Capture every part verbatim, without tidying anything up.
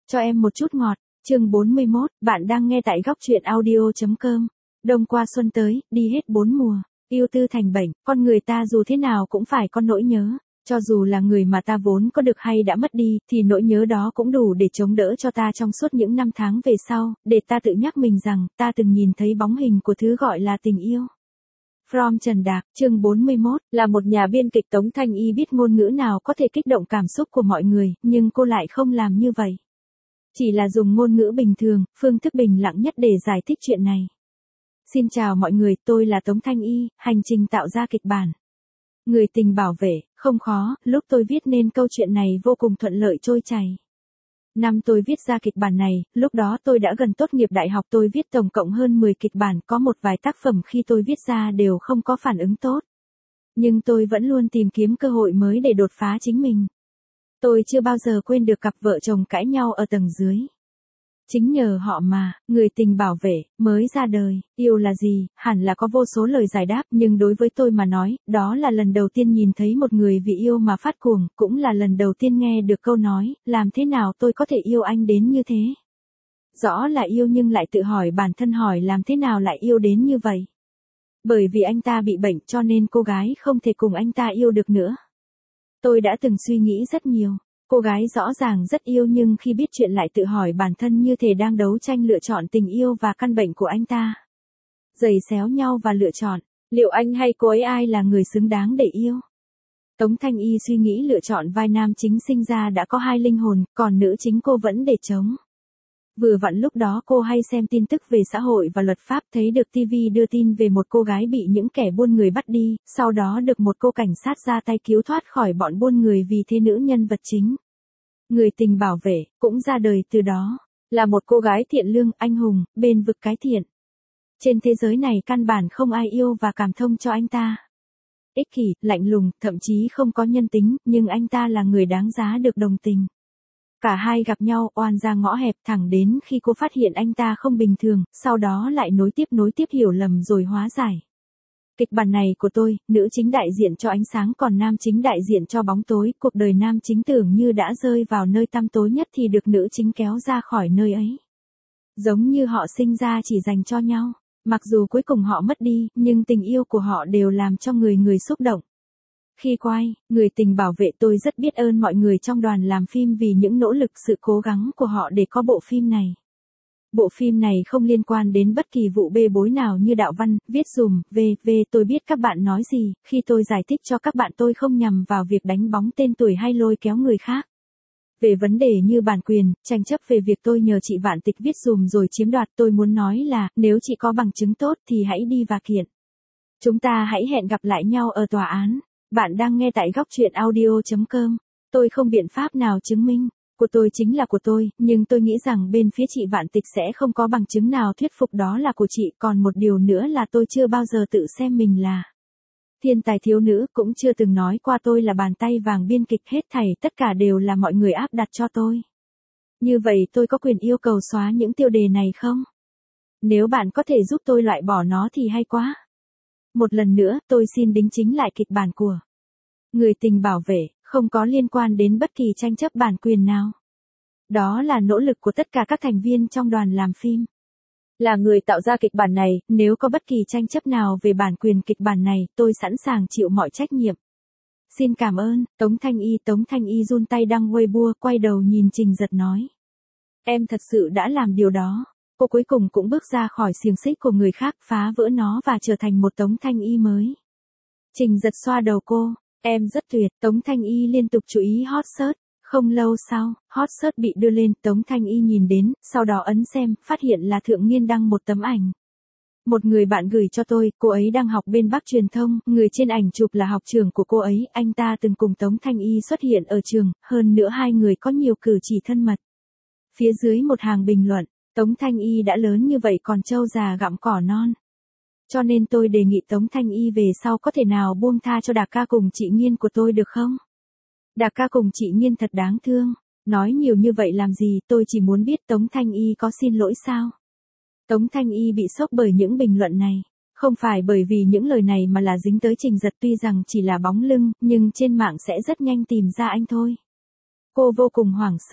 Cho em một chút ngọt, chương bốn mươi mốt, bạn đang nghe tại góc truyện audio chấm com. Đông qua xuân tới, đi hết bốn mùa, yêu tư thành bệnh, con người ta dù thế nào cũng phải có nỗi nhớ. Cho dù là người mà ta vốn có được hay đã mất đi, thì nỗi nhớ đó cũng đủ để chống đỡ cho ta trong suốt những năm tháng về sau, để ta tự nhắc mình rằng, ta từng nhìn thấy bóng hình của thứ gọi là tình yêu. From Trần Đạc, chương bốn mươi mốt, là một nhà biên kịch Tống Thanh Y biết ngôn ngữ nào có thể kích động cảm xúc của mọi người, nhưng cô lại không làm như vậy. Chỉ là dùng ngôn ngữ bình thường, phương thức bình lặng nhất để giải thích chuyện này. Xin chào mọi người, tôi là Tống Thanh Y, hành trình tạo ra kịch bản. Người tình bảo vệ, không khó, lúc tôi viết nên câu chuyện này vô cùng thuận lợi trôi chảy. Năm tôi viết ra kịch bản này, lúc đó tôi đã gần tốt nghiệp đại học, tôi viết tổng cộng hơn mười kịch bản, có một vài tác phẩm khi tôi viết ra đều không có phản ứng tốt. Nhưng tôi vẫn luôn tìm kiếm cơ hội mới để đột phá chính mình. Tôi chưa bao giờ quên được cặp vợ chồng cãi nhau ở tầng dưới. Chính nhờ họ mà, người tình bảo vệ, mới ra đời. Yêu là gì, hẳn là có vô số lời giải đáp, nhưng đối với tôi mà nói, đó là lần đầu tiên nhìn thấy một người vì yêu mà phát cuồng, cũng là lần đầu tiên nghe được câu nói, làm thế nào tôi có thể yêu anh đến như thế. Rõ là yêu nhưng lại tự hỏi bản thân, hỏi làm thế nào lại yêu đến như vậy. Bởi vì anh ta bị bệnh cho nên cô gái không thể cùng anh ta yêu được nữa. Tôi đã từng suy nghĩ rất nhiều. Cô gái rõ ràng rất yêu nhưng khi biết chuyện lại tự hỏi bản thân như thể đang đấu tranh lựa chọn tình yêu và căn bệnh của anh ta. Giày xéo nhau và lựa chọn, liệu anh hay cô ấy ai là người xứng đáng để yêu? Tống Thanh Y suy nghĩ lựa chọn vai nam chính sinh ra đã có hai linh hồn, còn nữ chính cô vẫn để trống. Vừa vặn lúc đó cô hay xem tin tức về xã hội và luật pháp, thấy được ti vi đưa tin về một cô gái bị những kẻ buôn người bắt đi, sau đó được một cô cảnh sát ra tay cứu thoát khỏi bọn buôn người, vì thế nữ nhân vật chính, người tình bảo vệ, cũng ra đời từ đó, là một cô gái thiện lương, anh hùng, bênh vực cái thiện. Trên thế giới này căn bản không ai yêu và cảm thông cho anh ta. Ích kỷ, lạnh lùng, thậm chí không có nhân tính, nhưng anh ta là người đáng giá được đồng tình. Cả hai gặp nhau oan ra ngõ hẹp, thẳng đến khi cô phát hiện anh ta không bình thường, sau đó lại nối tiếp nối tiếp hiểu lầm rồi hóa giải. Kịch bản này của tôi, nữ chính đại diện cho ánh sáng còn nam chính đại diện cho bóng tối, cuộc đời nam chính tưởng như đã rơi vào nơi tăm tối nhất thì được nữ chính kéo ra khỏi nơi ấy. Giống như họ sinh ra chỉ dành cho nhau, mặc dù cuối cùng họ mất đi, nhưng tình yêu của họ đều làm cho người người xúc động. Khi quay, người tình bảo vệ, tôi rất biết ơn mọi người trong đoàn làm phim vì những nỗ lực sự cố gắng của họ để có bộ phim này. Bộ phim này không liên quan đến bất kỳ vụ bê bối nào như đạo văn, viết dùm, vê vê tôi biết các bạn nói gì, khi tôi giải thích cho các bạn tôi không nhằm vào việc đánh bóng tên tuổi hay lôi kéo người khác. Về vấn đề như bản quyền, tranh chấp về việc tôi nhờ chị Vạn Tịch viết dùm rồi chiếm đoạt, tôi muốn nói là, nếu chị có bằng chứng tốt thì hãy đi và kiện. Chúng ta hãy hẹn gặp lại nhau ở tòa án. Bạn đang nghe tại góc truyện audio chấm com. Tôi không biện pháp nào chứng minh. Của tôi chính là của tôi, nhưng tôi nghĩ rằng bên phía chị Vạn Tịch sẽ không có bằng chứng nào thuyết phục đó là của chị. Còn một điều nữa là tôi chưa bao giờ tự xem mình là thiên tài thiếu nữ, cũng chưa từng nói qua tôi là bàn tay vàng biên kịch, hết thảy tất cả đều là mọi người áp đặt cho tôi. Như vậy tôi có quyền yêu cầu xóa những tiêu đề này không? Nếu bạn có thể giúp tôi loại bỏ nó thì hay quá. Một lần nữa, tôi xin đính chính lại kịch bản của người tình bảo vệ, không có liên quan đến bất kỳ tranh chấp bản quyền nào. Đó là nỗ lực của tất cả các thành viên trong đoàn làm phim. Là người tạo ra kịch bản này, nếu có bất kỳ tranh chấp nào về bản quyền kịch bản này, tôi sẵn sàng chịu mọi trách nhiệm. Xin cảm ơn, Tống Thanh Y. Tống Thanh Y run tay đăng Weibo, quay đầu nhìn Trình Giật nói. Em thật sự đã làm điều đó. Cô cuối cùng cũng bước ra khỏi xiềng xích của người khác, phá vỡ nó và trở thành một Tống Thanh Y mới. Trình Giật xoa đầu cô, em rất tuyệt. Tống Thanh Y liên tục chú ý hot search. Không lâu sau, hot search bị đưa lên, Tống Thanh Y nhìn đến, sau đó ấn xem, phát hiện là Thượng Nghiên đăng một tấm ảnh. Một người bạn gửi cho tôi, cô ấy đang học bên Bắc truyền thông, người trên ảnh chụp là học trưởng của cô ấy, anh ta từng cùng Tống Thanh Y xuất hiện ở trường, hơn nữa hai người có nhiều cử chỉ thân mật. Phía dưới một hàng bình luận, Tống Thanh Y đã lớn như vậy còn trâu già gặm cỏ non. Cho nên tôi đề nghị Tống Thanh Y về sau có thể nào buông tha cho Đạc ca cùng chị Nghiên của tôi được không? Đạc ca cùng chị Nghiên thật đáng thương. Nói nhiều như vậy làm gì, tôi chỉ muốn biết Tống Thanh Y có xin lỗi sao? Tống Thanh Y bị sốc bởi những bình luận này. Không phải bởi vì những lời này mà là dính tới Trình Giật, tuy rằng chỉ là bóng lưng, nhưng trên mạng sẽ rất nhanh tìm ra anh thôi. Cô vô cùng hoảng sợ.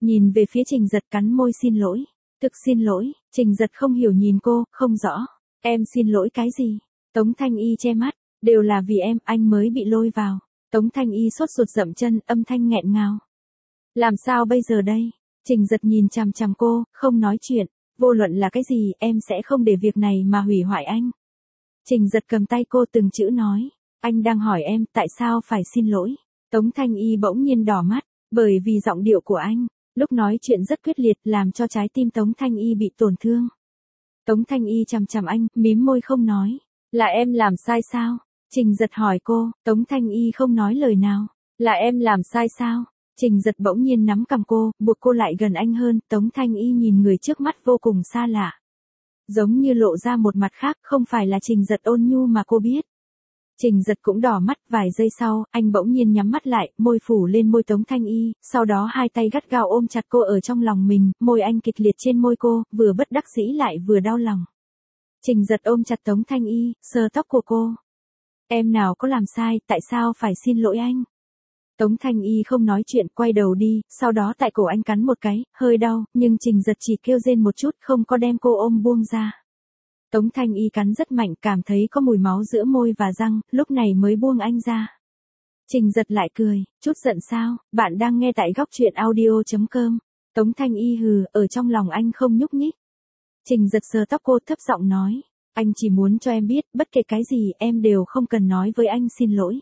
Nhìn về phía Trình Giật cắn môi xin lỗi. Thực xin lỗi, Trình Giật không hiểu nhìn cô, không rõ. Em xin lỗi cái gì? Tống Thanh Y che mắt, đều là vì em, anh mới bị lôi vào. Tống Thanh Y sốt ruột dậm chân, âm thanh nghẹn ngào. Làm sao bây giờ đây? Trình Giật nhìn chằm chằm cô, không nói chuyện. Vô luận là cái gì, em sẽ không để việc này mà hủy hoại anh. Trình Giật cầm tay cô từng chữ nói. Anh đang hỏi em, tại sao phải xin lỗi? Tống Thanh Y bỗng nhiên đỏ mắt, bởi vì giọng điệu của anh, lúc nói chuyện rất quyết liệt, làm cho trái tim Tống Thanh Y bị tổn thương. Tống Thanh Y chằm chằm anh, mím môi không nói. Là em làm sai sao? Trình Giật hỏi cô, Tống Thanh Y không nói lời nào. Là em làm sai sao? Trình Giật bỗng nhiên nắm cầm cô, buộc cô lại gần anh hơn. Tống Thanh Y nhìn người trước mắt vô cùng xa lạ. Giống như lộ ra một mặt khác, không phải là Trình Giật ôn nhu mà cô biết. Trình Giật cũng đỏ mắt, vài giây sau, anh bỗng nhiên nhắm mắt lại, môi phủ lên môi Tống Thanh Y, sau đó hai tay gắt gao ôm chặt cô ở trong lòng mình, môi anh kịch liệt trên môi cô, vừa bất đắc dĩ lại vừa đau lòng. Trình Giật ôm chặt Tống Thanh Y, sờ tóc của cô. Em nào có làm sai, tại sao phải xin lỗi anh? Tống Thanh Y không nói chuyện, quay đầu đi, sau đó tại cổ anh cắn một cái, hơi đau, nhưng Trình Giật chỉ kêu rên một chút, không có đem cô ôm buông ra. Tống Thanh Y cắn rất mạnh, cảm thấy có mùi máu giữa môi và răng, lúc này mới buông anh ra. Trình Giật lại cười, chút giận sao, bạn đang nghe tại góc truyện audio chấm com. Tống Thanh Y hừ, ở trong lòng anh không nhúc nhích. Trình Giật sờ tóc cô thấp giọng nói, anh chỉ muốn cho em biết, bất kể cái gì em đều không cần nói với anh xin lỗi.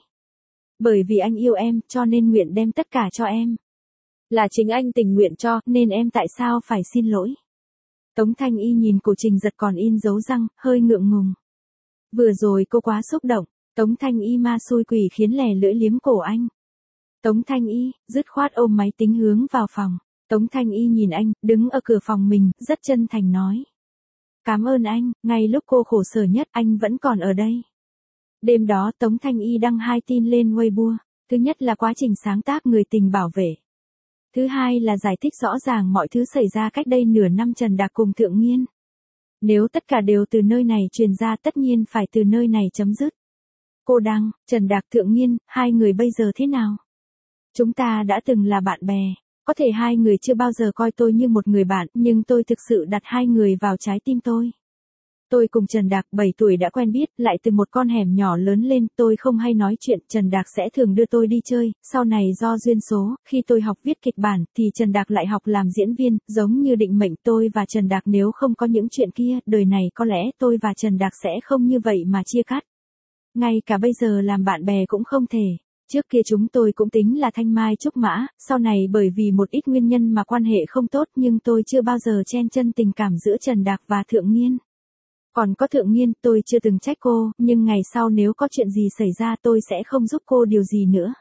Bởi vì anh yêu em, cho nên nguyện đem tất cả cho em. Là chính anh tình nguyện cho, nên em tại sao phải xin lỗi? Tống Thanh Y nhìn cổ Trình Giật còn in dấu răng, hơi ngượng ngùng. Vừa rồi cô quá xúc động, Tống Thanh Y ma xui quỷ khiến lè lưỡi liếm cổ anh. Tống Thanh Y, dứt khoát ôm máy tính hướng vào phòng. Tống Thanh Y nhìn anh, đứng ở cửa phòng mình, rất chân thành nói. Cảm ơn anh, ngay lúc cô khổ sở nhất anh vẫn còn ở đây. Đêm đó Tống Thanh Y đăng hai tin lên Weibo. Thứ nhất là quá trình sáng tác người tình bảo vệ. Thứ hai là giải thích rõ ràng mọi thứ xảy ra cách đây nửa năm Trần Đạc cùng Thượng Nghiên. Nếu tất cả đều từ nơi này truyền ra tất nhiên phải từ nơi này chấm dứt. Cô đăng, Trần Đạc Thượng Nghiên, hai người bây giờ thế nào? Chúng ta đã từng là bạn bè. Có thể hai người chưa bao giờ coi tôi như một người bạn, nhưng tôi thực sự đặt hai người vào trái tim tôi. Tôi cùng Trần Đạc bảy tuổi đã quen biết, lại từ một con hẻm nhỏ lớn lên, tôi không hay nói chuyện, Trần Đạc sẽ thường đưa tôi đi chơi, sau này do duyên số, khi tôi học viết kịch bản, thì Trần Đạc lại học làm diễn viên, giống như định mệnh tôi và Trần Đạc nếu không có những chuyện kia, đời này có lẽ tôi và Trần Đạc sẽ không như vậy mà chia cắt. Ngay cả bây giờ làm bạn bè cũng không thể. Trước kia chúng tôi cũng tính là thanh mai trúc mã, sau này bởi vì một ít nguyên nhân mà quan hệ không tốt nhưng tôi chưa bao giờ chen chân tình cảm giữa Trần Đạc và Thượng Nghiên. Còn có Thượng Nghiên, tôi chưa từng trách cô, nhưng ngày sau nếu có chuyện gì xảy ra tôi sẽ không giúp cô điều gì nữa.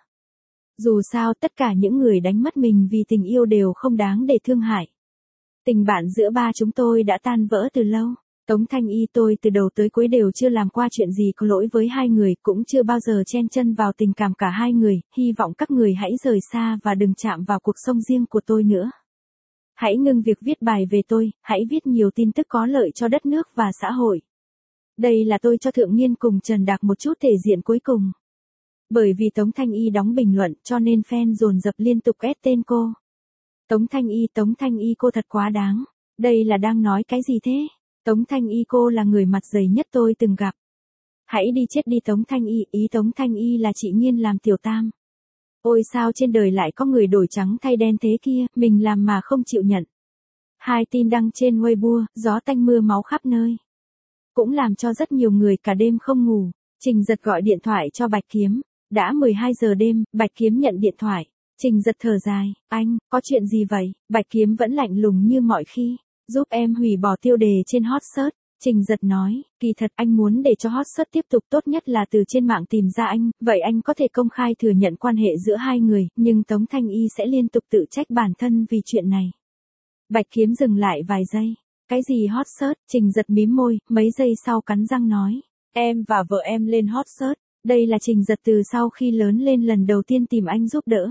Dù sao tất cả những người đánh mất mình vì tình yêu đều không đáng để thương hại. Tình bạn giữa ba chúng tôi đã tan vỡ từ lâu. Tống Thanh Y tôi từ đầu tới cuối đều chưa làm qua chuyện gì có lỗi với hai người, cũng chưa bao giờ chen chân vào tình cảm cả hai người, hy vọng các người hãy rời xa và đừng chạm vào cuộc sống riêng của tôi nữa. Hãy ngưng việc viết bài về tôi, hãy viết nhiều tin tức có lợi cho đất nước và xã hội. Đây là tôi cho Thượng Nghiên cùng Trần Đạc một chút thể diện cuối cùng. Bởi vì Tống Thanh Y đóng bình luận cho nên fan dồn dập liên tục ép tên cô. Tống Thanh Y, Tống Thanh Y cô thật quá đáng. Đây là đang nói cái gì thế? Tống Thanh Y cô là người mặt dày nhất tôi từng gặp. Hãy đi chết đi Tống Thanh Y, ý Tống Thanh Y là chị Nghiên làm tiểu tam. Ôi sao trên đời lại có người đổi trắng thay đen thế kia, mình làm mà không chịu nhận. Hai tin đăng trên Weibo, gió tanh mưa máu khắp nơi. Cũng làm cho rất nhiều người cả đêm không ngủ. Trình Giật gọi điện thoại cho Bạch Kiếm. Đã mười hai giờ đêm, Bạch Kiếm nhận điện thoại. Trình Giật thở dài, anh, có chuyện gì vậy? Bạch Kiếm vẫn lạnh lùng như mọi khi. Giúp em hủy bỏ tiêu đề trên hot search. Trình Giật nói, kỳ thật anh muốn để cho hot search tiếp tục tốt nhất là từ trên mạng tìm ra anh, vậy anh có thể công khai thừa nhận quan hệ giữa hai người, nhưng Tống Thanh Y sẽ liên tục tự trách bản thân vì chuyện này. Bạch Kiếm dừng lại vài giây. Cái gì hot search? Trình Giật mím môi, mấy giây sau cắn răng nói. Em và vợ em lên hot search. Đây là Trình Giật từ sau khi lớn lên lần đầu tiên tìm anh giúp đỡ.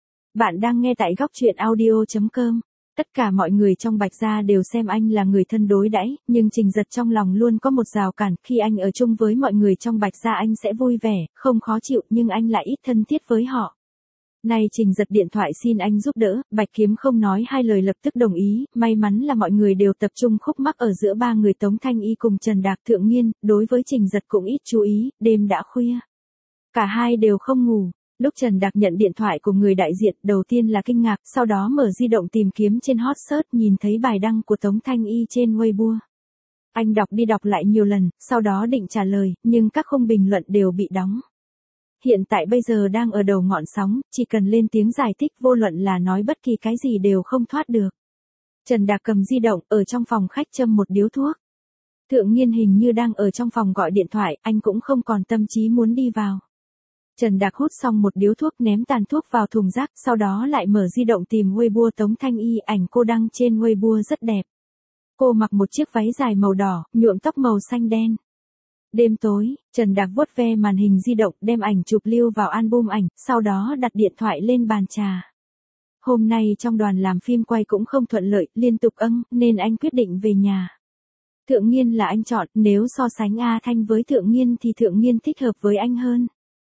Bạn đang nghe tại góc truyện audio chấm com. Tất cả mọi người trong Bạch Gia đều xem anh là người thân đối đãi, nhưng Trình Giật trong lòng luôn có một rào cản, khi anh ở chung với mọi người trong Bạch Gia anh sẽ vui vẻ, không khó chịu nhưng anh lại ít thân thiết với họ. Nay Trình Giật điện thoại xin anh giúp đỡ, Bạch Kiếm không nói hai lời lập tức đồng ý, may mắn là mọi người đều tập trung khúc mắc ở giữa ba người Tống Thanh Y cùng Trần Đạc Thượng Nghiên, đối với Trình Giật cũng ít chú ý, đêm đã khuya. Cả hai đều không ngủ. Lúc Trần Đạc nhận điện thoại của người đại diện, đầu tiên là kinh ngạc, sau đó mở di động tìm kiếm trên hot search nhìn thấy bài đăng của Tống Thanh Y trên Weibo. Anh đọc đi đọc lại nhiều lần, sau đó định trả lời, nhưng các khung bình luận đều bị đóng. Hiện tại bây giờ đang ở đầu ngọn sóng, chỉ cần lên tiếng giải thích vô luận là nói bất kỳ cái gì đều không thoát được. Trần Đạc cầm di động, ở trong phòng khách châm một điếu thuốc. Thượng Nghiên hình như đang ở trong phòng gọi điện thoại, anh cũng không còn tâm trí muốn đi vào. Trần Đạc hút xong một điếu thuốc ném tàn thuốc vào thùng rác, sau đó lại mở di động tìm Weibo Tống Thanh Y, ảnh cô đăng trên Weibo rất đẹp. Cô mặc một chiếc váy dài màu đỏ, nhuộm tóc màu xanh đen. Đêm tối, Trần Đạc vuốt ve màn hình di động, đem ảnh chụp lưu vào album ảnh, sau đó đặt điện thoại lên bàn trà. Hôm nay trong đoàn làm phim quay cũng không thuận lợi, liên tục âng, nên anh quyết định về nhà. Thượng Nghiên là anh chọn, nếu so sánh A Thanh với Thượng Nghiên thì Thượng Nghiên thích hợp với anh hơn.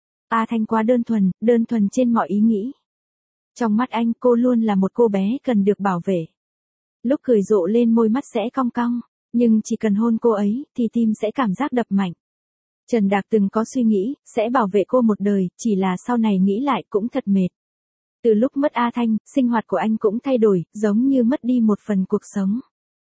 A Thanh quá đơn thuần, đơn thuần trên mọi ý nghĩ. Trong mắt anh, cô luôn là một cô bé cần được bảo vệ. Lúc cười rộ lên môi mắt sẽ cong cong, nhưng chỉ cần hôn cô ấy, thì tim sẽ cảm giác đập mạnh. Trần Đạc từng có suy nghĩ, sẽ bảo vệ cô một đời, chỉ là sau này nghĩ lại cũng thật mệt. Từ lúc mất A Thanh, sinh hoạt của anh cũng thay đổi, giống như mất đi một phần cuộc sống.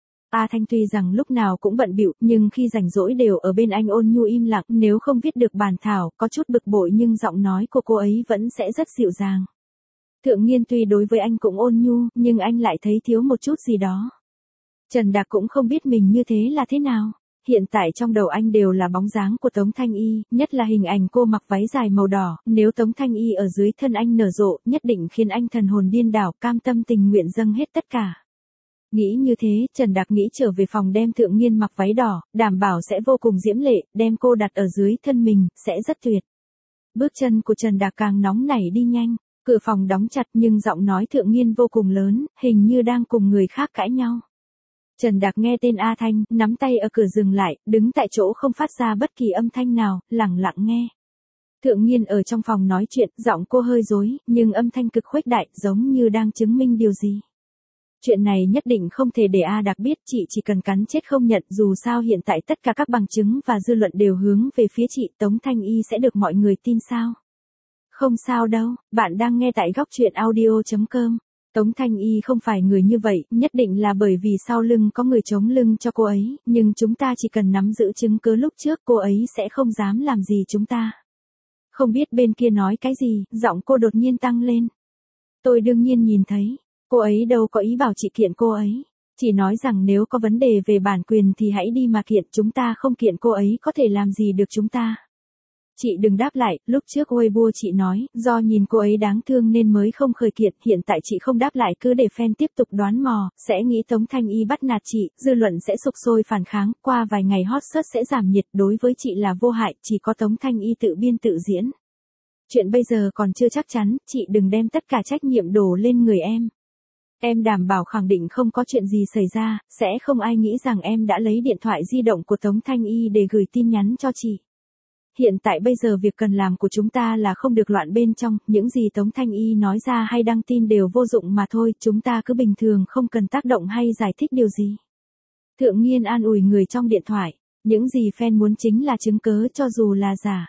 A Thanh tuy rằng lúc nào cũng bận bịu, nhưng khi rảnh rỗi đều ở bên anh ôn nhu im lặng, nếu không viết được bản thảo, có chút bực bội nhưng giọng nói của cô ấy vẫn sẽ rất dịu dàng. Thượng Nghiên tuy đối với anh cũng ôn nhu, nhưng anh lại thấy thiếu một chút gì đó. Trần Đạc cũng không biết mình như thế là thế nào. Hiện tại trong đầu anh đều là bóng dáng của Tống Thanh Y, nhất là hình ảnh cô mặc váy dài màu đỏ, nếu Tống Thanh Y ở dưới thân anh nở rộ, nhất định khiến anh thần hồn điên đảo, cam tâm tình nguyện dâng hết tất cả. Nghĩ như thế, Trần Đạc nghĩ trở về phòng đem Thượng Nghiên mặc váy đỏ, đảm bảo sẽ vô cùng diễm lệ, đem cô đặt ở dưới thân mình, sẽ rất tuyệt. Bước chân của Trần Đạc càng nóng nảy đi nhanh, cửa phòng đóng chặt nhưng giọng nói Thượng Nghiên vô cùng lớn, hình như đang cùng người khác cãi nhau. Trần Đạc nghe tên A Thanh, nắm tay ở cửa dừng lại, đứng tại chỗ không phát ra bất kỳ âm thanh nào, lặng lặng nghe. Thượng Nghiên ở trong phòng nói chuyện, giọng cô hơi rối, nhưng âm thanh cực khuếch đại, giống như đang chứng minh điều gì. Chuyện này nhất định không thể để A Đạc biết, chị chỉ cần cắn chết không nhận, dù sao hiện tại tất cả các bằng chứng và dư luận đều hướng về phía chị, Tống Thanh Y sẽ được mọi người tin sao? Không sao đâu, bạn đang nghe tại góc truyện audio chấm com. Tống Thanh Y không phải người như vậy, nhất định là bởi vì sau lưng có người chống lưng cho cô ấy, nhưng chúng ta chỉ cần nắm giữ chứng cứ lúc trước cô ấy sẽ không dám làm gì chúng ta. Không biết bên kia nói cái gì, giọng cô đột nhiên tăng lên. Tôi đương nhiên nhìn thấy, cô ấy đâu có ý bảo chị kiện cô ấy. Chỉ nói rằng nếu có vấn đề về bản quyền thì hãy đi mà kiện, chúng ta không kiện cô ấy có thể làm gì được chúng ta. Chị đừng đáp lại, lúc trước Weibo chị nói, do nhìn cô ấy đáng thương nên mới không khởi kiện, hiện tại chị không đáp lại cứ để fan tiếp tục đoán mò, sẽ nghĩ Tống Thanh Y bắt nạt chị, dư luận sẽ sục sôi phản kháng, qua vài ngày hot search sẽ giảm nhiệt, đối với chị là vô hại, chỉ có Tống Thanh Y tự biên tự diễn. Chuyện bây giờ còn chưa chắc chắn, chị đừng đem tất cả trách nhiệm đổ lên người em. Em đảm bảo khẳng định không có chuyện gì xảy ra, sẽ không ai nghĩ rằng em đã lấy điện thoại di động của Tống Thanh Y để gửi tin nhắn cho chị. Hiện tại bây giờ việc cần làm của chúng ta là không được loạn bên trong, những gì Tống Thanh Y nói ra hay đăng tin đều vô dụng mà thôi, chúng ta cứ bình thường không cần tác động hay giải thích điều gì. Thượng Nghiên an ủi người trong điện thoại, những gì fan muốn chính là chứng cớ cho dù là giả.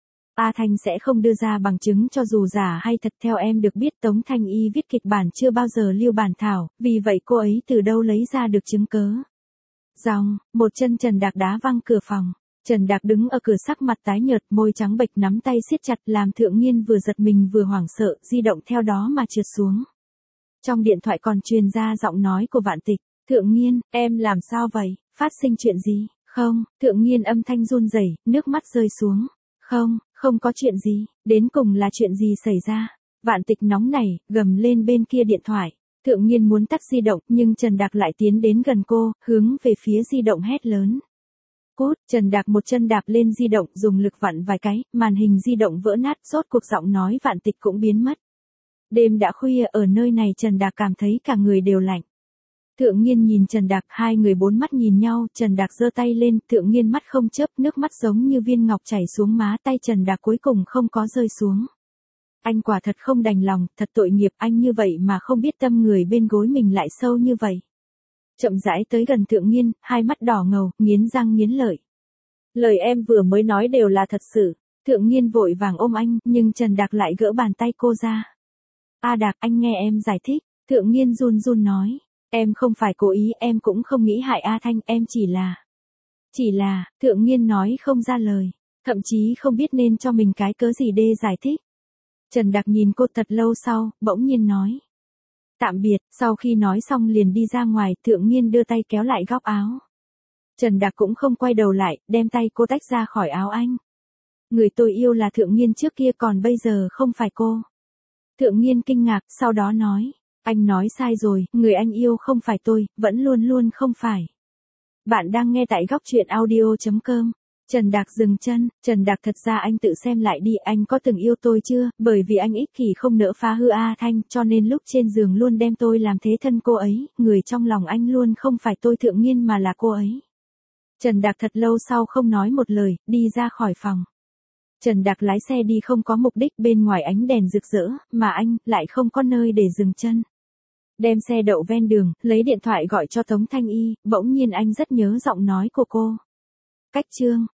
A Thanh sẽ không đưa ra bằng chứng cho dù giả hay thật, theo em được biết Tống Thanh Y viết kịch bản chưa bao giờ lưu bản thảo, vì vậy cô ấy từ đâu lấy ra được chứng cớ. Dòng, một chân Trần Đạc đá văng cửa phòng. Trần Đạc đứng ở cửa sắc mặt tái nhợt, môi trắng bệch nắm tay siết chặt làm Thượng Nghiên vừa giật mình vừa hoảng sợ, di động theo đó mà trượt xuống. Trong điện thoại còn truyền ra giọng nói của Vạn Tịch, Thượng Nghiên, em làm sao vậy, phát sinh chuyện gì, không, Thượng Nghiên âm thanh run rẩy, nước mắt rơi xuống, không, không có chuyện gì, đến cùng là chuyện gì xảy ra, Vạn Tịch nóng nảy, gầm lên bên kia điện thoại. Thượng Nghiên muốn tắt di động, nhưng Trần Đạc lại tiến đến gần cô, hướng về phía di động hét lớn. Cút, Trần Đạc một chân đạp lên di động, dùng lực vặn vài cái, màn hình di động vỡ nát, rốt cuộc giọng nói Vạn Tịch cũng biến mất. Đêm đã khuya, ở nơi này Trần Đạc cảm thấy cả người đều lạnh. Thượng Nghiên nhìn Trần Đạc, hai người bốn mắt nhìn nhau, Trần Đạc giơ tay lên, Thượng Nghiên mắt không chớp, nước mắt giống như viên ngọc chảy xuống má, tay Trần Đạc cuối cùng không có rơi xuống. Anh quả thật không đành lòng, thật tội nghiệp anh như vậy mà không biết tâm người bên gối mình lại sâu như vậy. Chậm rãi tới gần Thượng Nghiên, hai mắt đỏ ngầu, nghiến răng nghiến lợi. Lời em vừa mới nói đều là thật sự. Thượng Nghiên vội vàng ôm anh, nhưng Trần Đạc lại gỡ bàn tay cô ra. A Đạc, anh nghe em giải thích. Thượng Nghiên run run nói. Em không phải cố ý, em cũng không nghĩ hại A Thanh, em chỉ là... Chỉ là, Thượng Nghiên nói không ra lời. Thậm chí không biết nên cho mình cái cớ gì để giải thích. Trần Đạc nhìn cô thật lâu sau, bỗng nhiên nói. Tạm biệt, sau khi nói xong liền đi ra ngoài, Thượng Nghiên đưa tay kéo lại góc áo. Trần Đạc cũng không quay đầu lại, đem tay cô tách ra khỏi áo anh. Người tôi yêu là Thượng Nghiên trước kia còn bây giờ không phải cô. Thượng Nghiên kinh ngạc, sau đó nói. Anh nói sai rồi, người anh yêu không phải tôi, vẫn luôn luôn không phải. Bạn đang nghe tại góc truyện audio chấm com. Trần Đạc dừng chân, Trần Đạc thật ra anh tự xem lại đi, anh có từng yêu tôi chưa, bởi vì anh ích kỷ không nỡ phá hư A Thanh, cho nên lúc trên giường luôn đem tôi làm thế thân cô ấy, người trong lòng anh luôn không phải tôi Thượng Nghiên mà là cô ấy. Trần Đạc thật lâu sau không nói một lời, đi ra khỏi phòng. Trần Đạc lái xe đi không có mục đích, bên ngoài ánh đèn rực rỡ, mà anh lại không có nơi để dừng chân. Đem xe đậu ven đường, lấy điện thoại gọi cho Tống Thanh Y, bỗng nhiên anh rất nhớ giọng nói của cô. Cách chương